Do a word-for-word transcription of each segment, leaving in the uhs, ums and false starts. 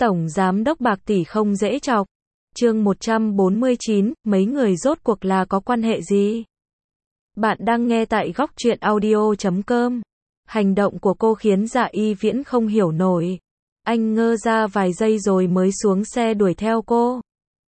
Tổng Giám đốc bạc tỷ không dễ chọc. Chương một trăm bốn mươi chín, mấy người rốt cuộc là có quan hệ gì? Bạn đang nghe tại góc truyện audio chấm com. Hành động của cô khiến Dạ Y Viễn không hiểu nổi. Anh ngơ ra vài giây rồi mới xuống xe đuổi theo cô.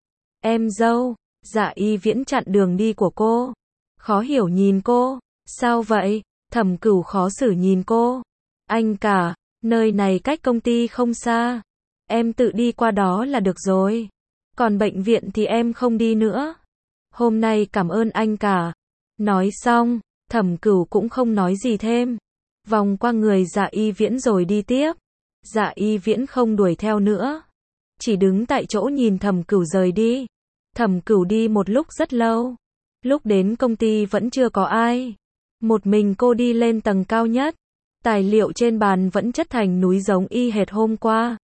Em dâu. Dạ Y Viễn chặn đường đi của cô. Khó hiểu nhìn cô. Sao vậy? Thẩm Cửu khó xử nhìn cô. Anh cả, nơi này cách công ty không xa. Em tự đi qua đó là được rồi. Còn bệnh viện thì em không đi nữa. Hôm nay cảm ơn anh cả. Nói xong, Thẩm Cửu cũng không nói gì thêm. Vòng qua người Dạ Y Viễn rồi đi tiếp. Dạ Y Viễn không đuổi theo nữa. Chỉ đứng tại chỗ nhìn Thẩm Cửu rời đi. Thẩm Cửu đi một lúc rất lâu. Lúc đến công ty vẫn chưa có ai. Một mình cô đi lên tầng cao nhất. Tài liệu trên bàn vẫn chất thành núi giống y hệt hôm qua.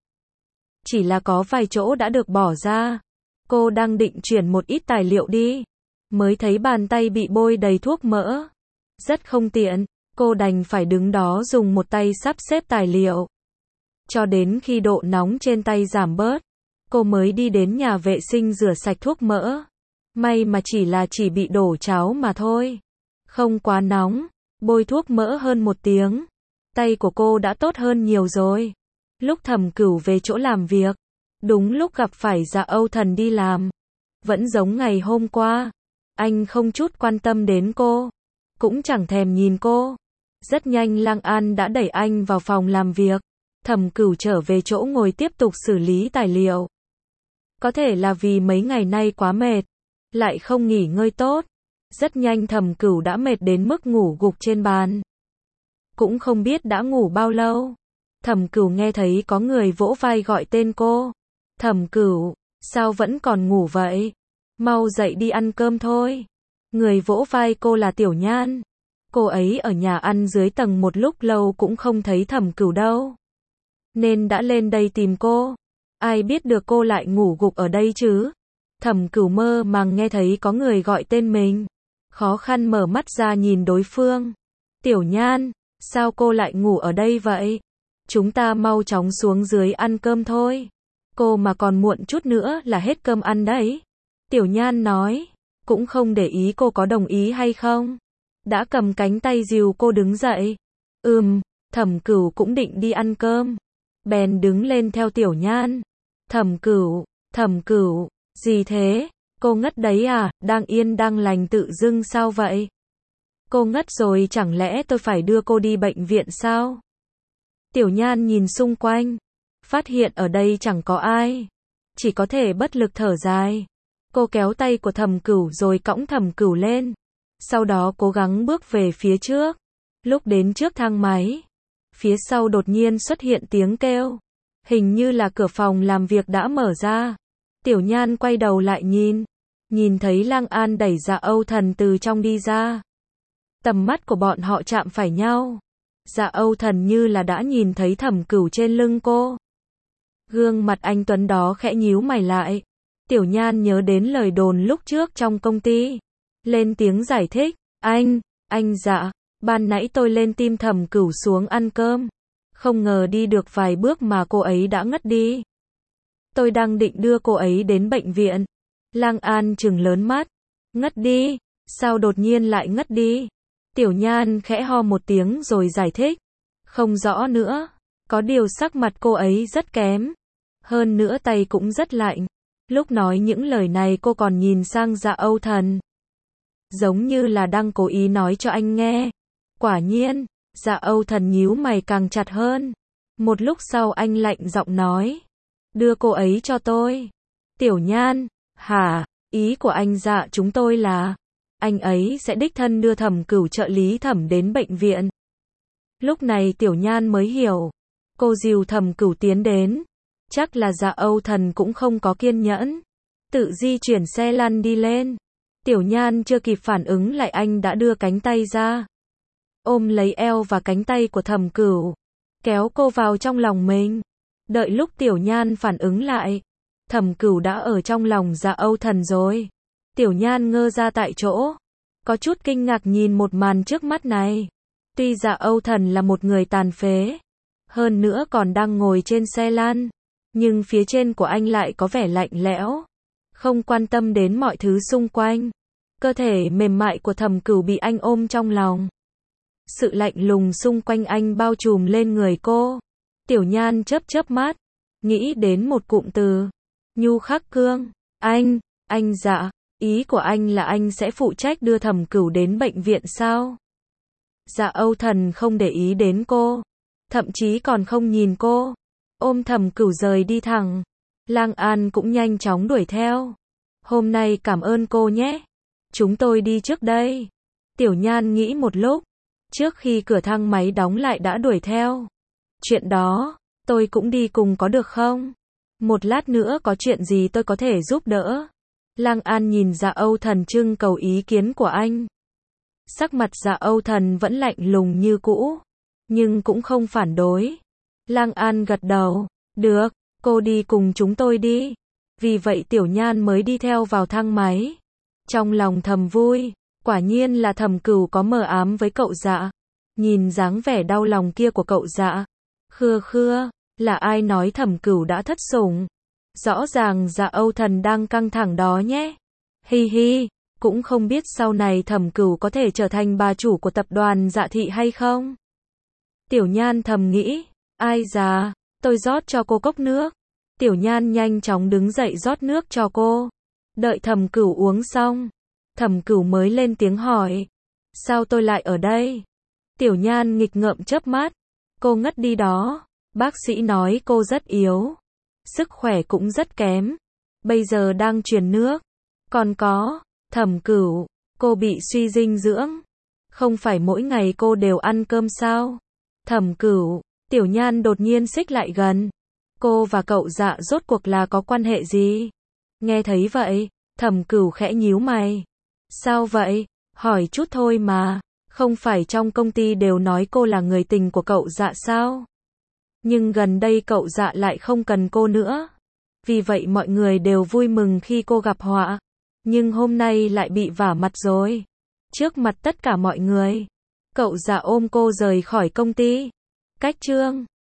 Chỉ là có vài chỗ đã được bỏ ra. Cô đang định chuyển một ít tài liệu đi. Mới thấy bàn tay bị bôi đầy thuốc mỡ. Rất không tiện. Cô đành phải đứng đó dùng một tay sắp xếp tài liệu. Cho đến khi độ nóng trên tay giảm bớt. Cô mới đi đến nhà vệ sinh rửa sạch thuốc mỡ. May mà chỉ là chỉ bị đổ cháo mà thôi. Không quá nóng. Bôi thuốc mỡ hơn một tiếng. Tay của cô đã tốt hơn nhiều rồi. Lúc Thẩm Cửu về chỗ làm việc. Đúng lúc gặp phải Dạ Âu Thần đi làm. Vẫn giống ngày hôm qua. Anh không chút quan tâm đến cô. Cũng chẳng thèm nhìn cô. Rất nhanh Lang An đã đẩy anh vào phòng làm việc. Thẩm Cửu trở về chỗ ngồi tiếp tục xử lý tài liệu. Có thể là vì mấy ngày nay quá mệt. Lại không nghỉ ngơi tốt. Rất nhanh Thẩm Cửu đã mệt đến mức ngủ gục trên bàn. Cũng không biết đã ngủ bao lâu. Thẩm Cửu nghe thấy có người vỗ vai gọi tên cô. Thẩm Cửu, sao vẫn còn ngủ vậy? Mau dậy đi ăn cơm thôi. Người vỗ vai cô là Tiểu Nhan. Cô ấy ở nhà ăn dưới tầng một lúc lâu cũng không thấy Thẩm Cửu đâu. Nên đã lên đây tìm cô. Ai biết được cô lại ngủ gục ở đây chứ? Thẩm Cửu mơ màng nghe thấy có người gọi tên mình. Khó khăn mở mắt ra nhìn đối phương. Tiểu Nhan, sao cô lại ngủ ở đây vậy? Chúng ta mau chóng xuống dưới ăn cơm thôi. Cô mà còn muộn chút nữa là hết cơm ăn đấy. Tiểu Nhan nói, cũng không để ý cô có đồng ý hay không. Đã cầm cánh tay dìu cô đứng dậy. Ừm, Thẩm Cửu cũng định đi ăn cơm. Bèn đứng lên theo Tiểu Nhan. Thẩm Cửu, Thẩm Cửu, gì thế? Cô ngất đấy à, đang yên đang lành tự dưng sao vậy? Cô ngất rồi chẳng lẽ tôi phải đưa cô đi bệnh viện sao? Tiểu Nhan nhìn xung quanh. Phát hiện ở đây chẳng có ai. Chỉ có thể bất lực thở dài. Cô kéo tay của Thẩm Cửu rồi cõng Thẩm Cửu lên. Sau đó cố gắng bước về phía trước. Lúc đến trước thang máy. Phía sau đột nhiên xuất hiện tiếng kêu. Hình như là cửa phòng làm việc đã mở ra. Tiểu Nhan quay đầu lại nhìn. Nhìn thấy Lang An đẩy Dạ Âu Thần từ trong đi ra. Tầm mắt của bọn họ chạm phải nhau. Dạ Âu Thần như là đã nhìn thấy Thẩm Cửu trên lưng cô. Gương mặt anh tuấn đó khẽ nhíu mày lại. Tiểu Nhan nhớ đến lời đồn lúc trước trong công ty. Lên tiếng giải thích. Anh, anh Dạ, ban nãy tôi lên tim Thẩm Cửu xuống ăn cơm. Không ngờ đi được vài bước mà cô ấy đã ngất đi. Tôi đang định đưa cô ấy đến bệnh viện. Lang An trừng lớn mắt. Ngất đi? Sao đột nhiên lại ngất đi? Tiểu Nhan khẽ ho một tiếng rồi giải thích. Không rõ nữa. Có điều sắc mặt cô ấy rất kém. Hơn nữa tay cũng rất lạnh. Lúc nói những lời này cô còn nhìn sang Dạ Âu Thần. Giống như là đang cố ý nói cho anh nghe. Quả nhiên, Dạ Âu Thần nhíu mày càng chặt hơn. Một lúc sau anh lạnh giọng nói. Đưa cô ấy cho tôi. Tiểu Nhan, hả? Ý của anh Dạ chúng tôi là anh ấy sẽ đích thân đưa Thẩm Cửu trợ lý Thẩm đến bệnh viện. Lúc này Tiểu Nhan mới hiểu. Cô dìu Thẩm Cửu tiến đến. Chắc là Dạ Âu Thần cũng không có kiên nhẫn. Tự di chuyển xe lăn đi lên. Tiểu Nhan chưa kịp phản ứng lại anh đã đưa cánh tay ra. Ôm lấy eo và cánh tay của Thẩm Cửu. Kéo cô vào trong lòng mình. Đợi lúc Tiểu Nhan phản ứng lại. Thẩm Cửu đã ở trong lòng Dạ Âu Thần rồi. Tiểu Nhan ngơ ra tại chỗ. Có chút kinh ngạc nhìn một màn trước mắt này. Tuy Dạ Âu Thần là một người tàn phế. Hơn nữa còn đang ngồi trên xe lăn. nhưng phía trên của anh lại có vẻ lạnh lẽo, không quan tâm đến mọi thứ xung quanh. Cơ thể mềm mại của Thẩm Cửu bị anh ôm trong lòng. Sự lạnh lùng xung quanh anh bao trùm lên người cô. Tiểu Nhan chớp chớp mắt, nghĩ đến một cụm từ, nhu khắc cương. Anh, anh dạ, ý của anh là anh sẽ phụ trách đưa Thẩm Cửu đến bệnh viện sao? Dạ Âu Thần không để ý đến cô, thậm chí còn không nhìn cô, ôm Thẩm Cửu rời đi thẳng. Lang An cũng nhanh chóng đuổi theo. Hôm nay cảm ơn cô nhé. Chúng tôi đi trước đây. Tiểu Nhan nghĩ một lúc, trước khi cửa thang máy đóng lại đã đuổi theo. Chuyện đó, tôi cũng đi cùng có được không? Một lát nữa có chuyện gì tôi có thể giúp đỡ? Lang An nhìn Dạ Âu Thần trưng cầu ý kiến của anh. Sắc mặt Dạ Âu Thần vẫn lạnh lùng như cũ, nhưng cũng không phản đối. Lang An gật đầu, được, cô đi cùng chúng tôi đi. Vì vậy Tiểu Nhan mới đi theo vào thang máy. Trong lòng thầm vui, quả nhiên là Thẩm Cửu có mờ ám với cậu Dạ. Nhìn dáng vẻ đau lòng kia của cậu Dạ. Khưa khưa, là ai nói Thẩm Cửu đã thất sủng? Rõ ràng Dạ Âu Thần đang căng thẳng đó nhé. Hi hi, cũng không biết sau này Thẩm Cửu có thể trở thành bà chủ của tập đoàn Dạ Thị hay không? Tiểu Nhan thầm nghĩ, ai già, tôi rót cho cô cốc nước. Tiểu Nhan nhanh chóng đứng dậy rót nước cho cô. Đợi Thẩm Cửu uống xong, Thẩm Cửu mới lên tiếng hỏi, sao tôi lại ở đây? Tiểu Nhan nghịch ngợm chớp mắt, cô ngất đi đó, bác sĩ nói cô rất yếu, sức khỏe cũng rất kém, bây giờ đang truyền nước. Còn có, Thẩm Cửu, cô bị suy dinh dưỡng, không phải mỗi ngày cô đều ăn cơm sao? Thẩm Cửu, Tiểu Nhan đột nhiên xích lại gần, cô và cậu Dạ rốt cuộc là có quan hệ gì? Nghe thấy vậy, Thẩm Cửu khẽ nhíu mày. Sao vậy? Hỏi chút thôi mà, không phải trong công ty đều nói cô là người tình của cậu Dạ sao? Nhưng gần đây cậu Dạ lại không cần cô nữa. Vì vậy mọi người đều vui mừng khi cô gặp họa. Nhưng hôm nay lại bị vả mặt rồi. Trước mặt tất cả mọi người, cậu Dạ ôm cô rời khỏi công ty. Cách chương